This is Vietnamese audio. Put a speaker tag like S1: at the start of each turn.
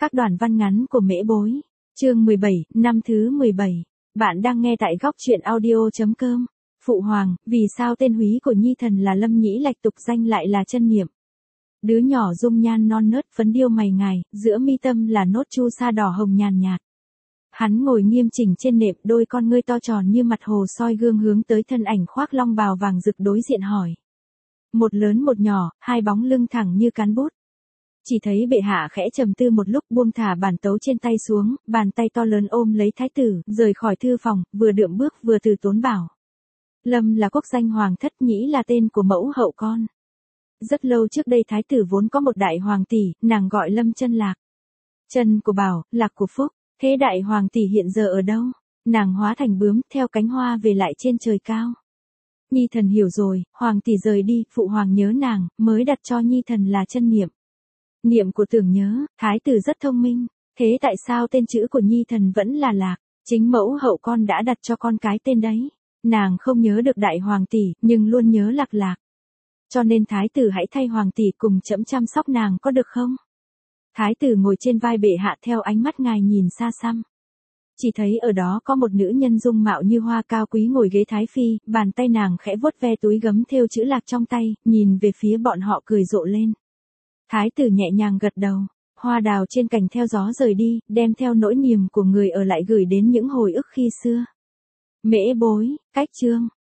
S1: Các đoạn văn ngắn của Mễ Bối. Chương 17, năm thứ 17. Bạn đang nghe tại góc truyện audio.com. Phụ hoàng, vì sao tên húy của Nhi thần là Lâm Nhĩ Lạch tục danh lại là Chân Niệm? Đứa nhỏ dung nhan non nớt phấn điêu mày ngài, giữa mi tâm là nốt chu sa đỏ hồng nhàn nhạt. Hắn ngồi nghiêm chỉnh trên nệm, đôi con ngươi to tròn như mặt hồ soi gương hướng tới thân ảnh khoác long bào vàng rực đối diện hỏi. Một lớn một nhỏ, hai bóng lưng thẳng như cán bút. Chỉ thấy bệ hạ khẽ trầm tư một lúc, buông thả bản tấu trên tay xuống, bàn tay to lớn ôm lấy thái tử, rời khỏi thư phòng, vừa đượm bước vừa từ tốn bảo. Lâm là quốc danh hoàng thất, Nhĩ là tên của mẫu hậu con. Rất lâu trước đây thái tử vốn có một đại hoàng tỷ, nàng gọi Lâm Chân Lạc. Chân của bảo, lạc của phúc, thế đại hoàng tỷ hiện giờ ở đâu? Nàng hóa thành bướm, theo cánh hoa về lại trên trời cao. Nhi thần hiểu rồi, hoàng tỷ rời đi, phụ hoàng nhớ nàng, mới đặt cho Nhi thần là Chân Niệm. Niệm của tưởng nhớ, thái tử rất thông minh, thế tại sao tên chữ của Nhi thần vẫn là Lạc? Chính mẫu hậu con đã đặt cho con cái tên đấy. Nàng không nhớ được đại hoàng tỷ, nhưng luôn nhớ Lạc Lạc. Cho nên thái tử hãy thay hoàng tỷ cùng trẫm chăm sóc nàng có được không? Thái tử ngồi trên vai bệ hạ, theo ánh mắt ngài nhìn xa xăm. Chỉ thấy ở đó có một nữ nhân dung mạo như hoa cao quý ngồi ghế thái phi, bàn tay nàng khẽ vuốt ve túi gấm thêu chữ Lạc trong tay, nhìn về phía bọn họ cười rộ lên. Thái tử nhẹ nhàng gật đầu, hoa đào trên cành theo gió rời đi, đem theo nỗi niềm của người ở lại gửi đến những hồi ức khi xưa. Mễ Bối, cách chương.